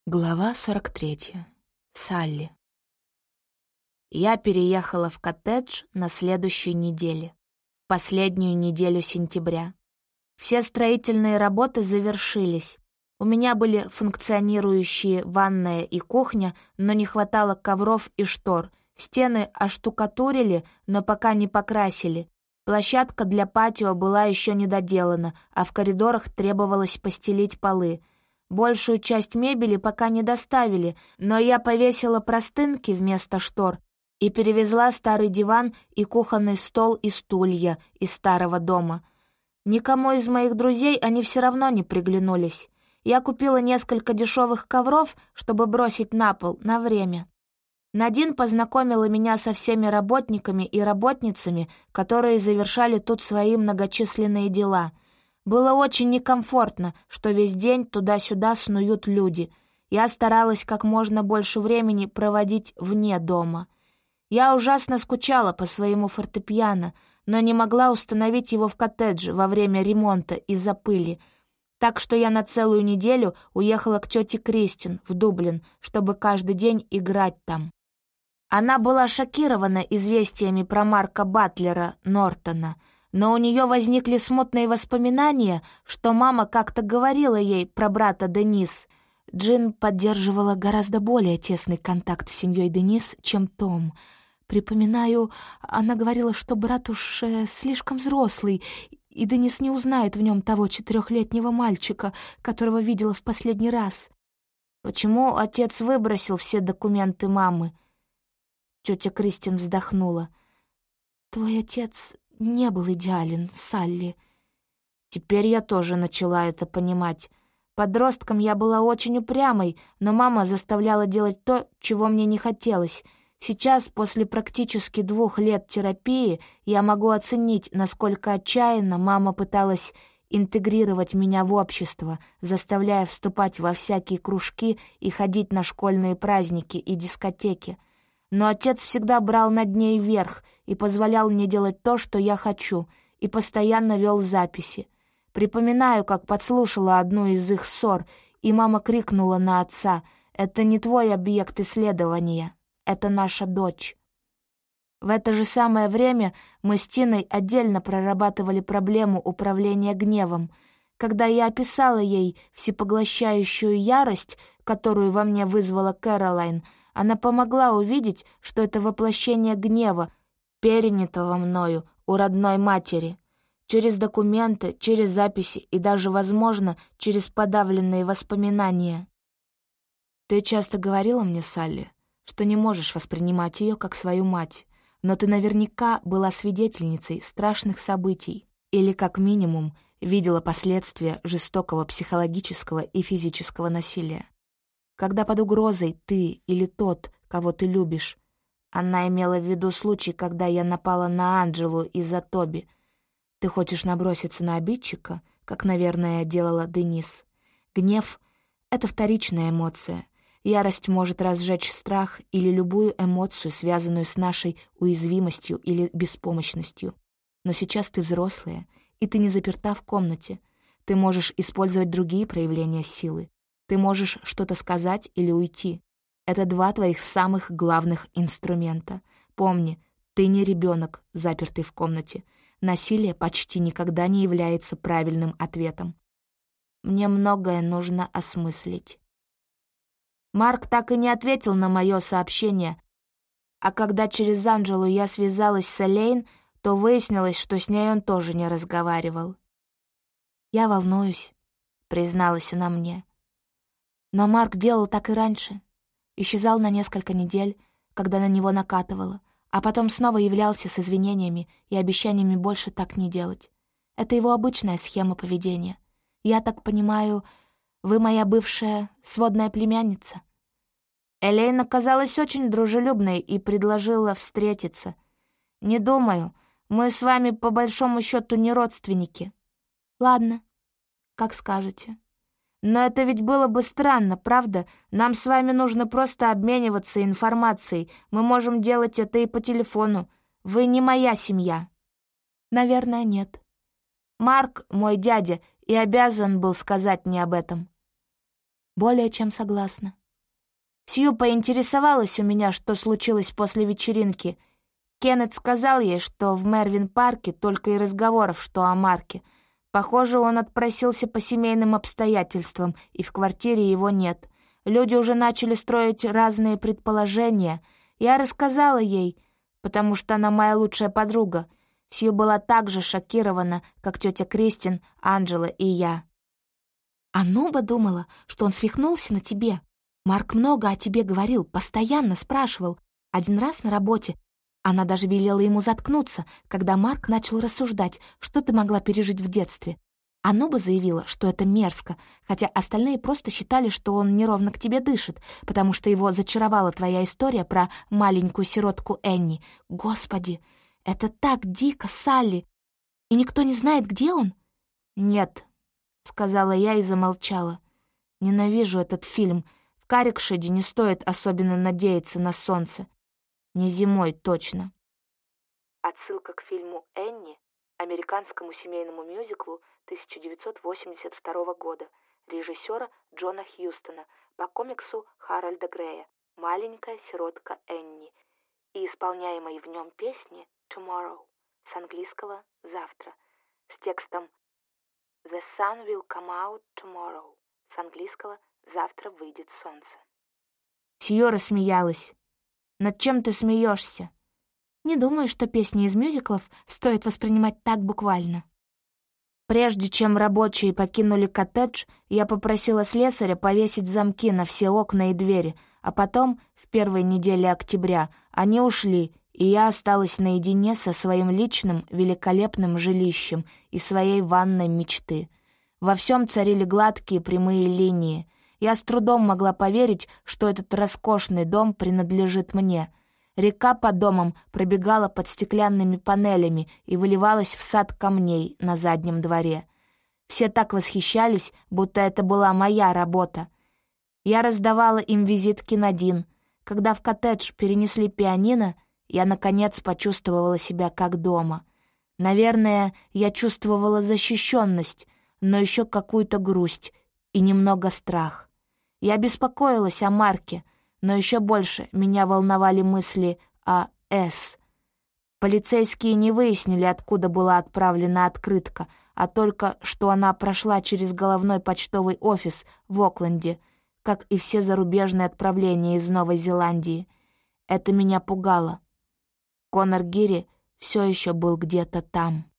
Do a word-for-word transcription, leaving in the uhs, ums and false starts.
Глава сорок третья. Салли. Я переехала в коттедж на следующей неделе, в последнюю неделю сентября. Все строительные работы завершились. У меня были функционирующие ванная и кухня, но не хватало ковров и штор. Стены оштукатурили, но пока не покрасили. Площадка для патио была еще не доделана, а в коридорах требовалось постелить полы. Большую часть мебели пока не доставили, но я повесила простынки вместо штор и перевезла старый диван и кухонный стол и стулья из старого дома. Никому из моих друзей они все равно не приглянулись. Я купила несколько дешевых ковров, чтобы бросить на пол на время. Надин познакомила меня со всеми работниками и работницами, которые завершали тут свои многочисленные дела. Было очень некомфортно, что весь день туда-сюда снуют люди. Я старалась как можно больше времени проводить вне дома. Я ужасно скучала по своему фортепиано, но не могла установить его в коттедже во время ремонта из-за пыли. Так что я на целую неделю уехала к тете Кристин в Дублин, чтобы каждый день играть там. Она была шокирована известиями про Марка Батлера Нортона, но у нее возникли смутные воспоминания, что мама как-то говорила ей про брата Денис. Джин поддерживала гораздо более тесный контакт с семьей Денис, чем Том. Припоминаю, она говорила, что брат уж э, слишком взрослый, и Денис не узнает в нем того четырехлетнего мальчика, которого видела в последний раз. Почему отец выбросил все документы мамы? Тетя Кристин вздохнула. «Твой отец не был идеален, Салли». Теперь я тоже начала это понимать. Подростком я была очень упрямой, но мама заставляла делать то, чего мне не хотелось. Сейчас, после практически двух лет терапии, я могу оценить, насколько отчаянно мама пыталась интегрировать меня в общество, заставляя вступать во всякие кружки и ходить на школьные праздники и дискотеки. Но отец всегда брал над ней верх и позволял мне делать то, что я хочу, и постоянно вел записи. Припоминаю, как подслушала одну из их ссор, и мама крикнула на отца: «Это не твой объект исследования, это наша дочь». В это же самое время мы с Тиной отдельно прорабатывали проблему управления гневом. Когда я описала ей всепоглощающую ярость, которую во мне вызвала Кэролайн, она помогла увидеть, что это воплощение гнева, перенятого мною у родной матери. Через документы, через записи и даже, возможно, через подавленные воспоминания. Ты часто говорила мне, Салли, что не можешь воспринимать ее как свою мать, но ты наверняка была свидетельницей страшных событий или, как минимум, видела последствия жестокого психологического и физического насилия. Когда под угрозой ты или тот, кого ты любишь. Она имела в виду случай, когда я напала на Анджелу из-за Тоби. Ты хочешь наброситься на обидчика, как, наверное, делала Денис. Гнев — это вторичная эмоция. Ярость может разжечь страх или любую эмоцию, связанную с нашей уязвимостью или беспомощностью. Но сейчас ты взрослая, и ты не заперта в комнате. Ты можешь использовать другие проявления силы. Ты можешь что-то сказать или уйти. Это два твоих самых главных инструмента. Помни, ты не ребенок, запертый в комнате. Насилие почти никогда не является правильным ответом. Мне многое нужно осмыслить. Марк так и не ответил на мое сообщение, а когда через Анджелу я связалась с Элейн, то выяснилось, что с ней он тоже не разговаривал. «Я волнуюсь», — призналась она мне. Но Марк делал так и раньше. Исчезал на несколько недель, когда на него накатывало, а потом снова являлся с извинениями и обещаниями больше так не делать. Это его обычная схема поведения. Я так понимаю, вы моя бывшая сводная племянница? Элейн оказалась очень дружелюбной и предложила встретиться. Не думаю, мы с вами по большому счету не родственники. Ладно, как скажете. Но это ведь было бы странно, правда? Нам с вами нужно просто обмениваться информацией. Мы можем делать это и по телефону. Вы не моя семья». «Наверное, нет». «Марк, мой дядя, и обязан был сказать мне об этом». «Более чем согласна», Сью поинтересовалась у меня, что случилось после вечеринки. Кеннет сказал ей, что в Мервин-парке только и разговоров, что о Марке. Похоже, он отпросился по семейным обстоятельствам, и в квартире его нет. Люди уже начали строить разные предположения. Я рассказала ей, потому что она моя лучшая подруга. Сью была так же шокирована, как тетя Кристин, Анджела и я. А Нуба думала, что он свихнулся на тебе. Марк много о тебе говорил, постоянно спрашивал. Один раз на работе она даже велела ему заткнуться, когда Марк начал рассуждать, что ты могла пережить в детстве. А Нуба заявила, что это мерзко, хотя остальные просто считали, что он неровно к тебе дышит, потому что его зачаровала твоя история про маленькую сиротку Энни. Господи, это так дико, Салли! И никто не знает, где он? Нет, — сказала я и замолчала. Ненавижу этот фильм. В Каррикшеде не стоит особенно надеяться на солнце. Не зимой, точно. Отсылка к фильму «Энни», американскому семейному мюзиклу тысяча девятьсот восемьдесят второго года, режиссера Джона Хьюстона, по комиксу Харальда Грея «Маленькая сиротка Энни» и исполняемой в нем песни «Tomorrow» с английского «завтра» с текстом «The sun will come out tomorrow» с английского «завтра выйдет солнце». Сью рассмеялась. «Над чем ты смеешься?» «Не думаю, что песни из мюзиклов стоит воспринимать так буквально». Прежде чем рабочие покинули коттедж, я попросила слесаря повесить замки на все окна и двери, а потом, в первой неделе октября, они ушли, и я осталась наедине со своим личным великолепным жилищем и своей ванной мечты. Во всем царили гладкие прямые линии. Я с трудом могла поверить, что этот роскошный дом принадлежит мне. Река под домом пробегала под стеклянными панелями и выливалась в сад камней на заднем дворе. Все так восхищались, будто это была моя работа. Я раздавала им визитки на ДИН. Когда в коттедж перенесли пианино, я, наконец, почувствовала себя как дома. Наверное, я чувствовала защищенность, но еще какую-то грусть и немного страх. Я беспокоилась о Марке, но еще больше меня волновали мысли о С. Полицейские не выяснили, откуда была отправлена открытка, а только, что она прошла через головной почтовый офис в Окленде, как и все зарубежные отправления из Новой Зеландии. Это меня пугало. Конор Гири все еще был где-то там.